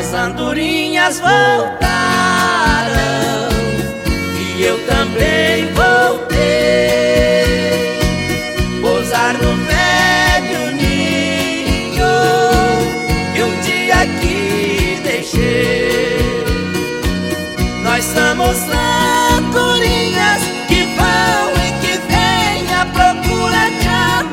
As andorinhas voltaram e eu também voltei. Pousar no velho ninho que um dia aqui deixei. Nós somos andorinhas que vão e que vêm à procura de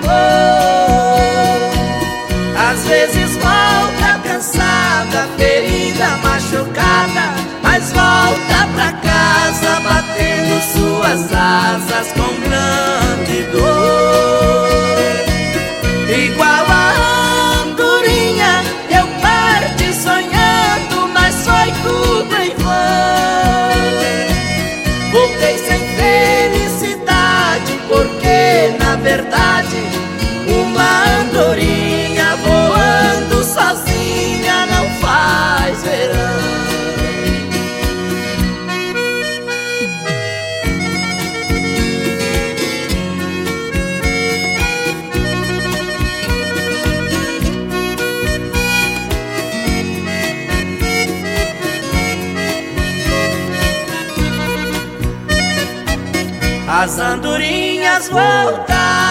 amor. Às vezes volta cansada, ferida, machucada, mas volta pra casa batendo suas asas com grande dor. Igual a andorinha eu parti sonhando, mas foi tudo em vão. Voltei sem felicidade, porque na verdade uma andorinha voando sozinha não faz verão. As andorinhas voltaram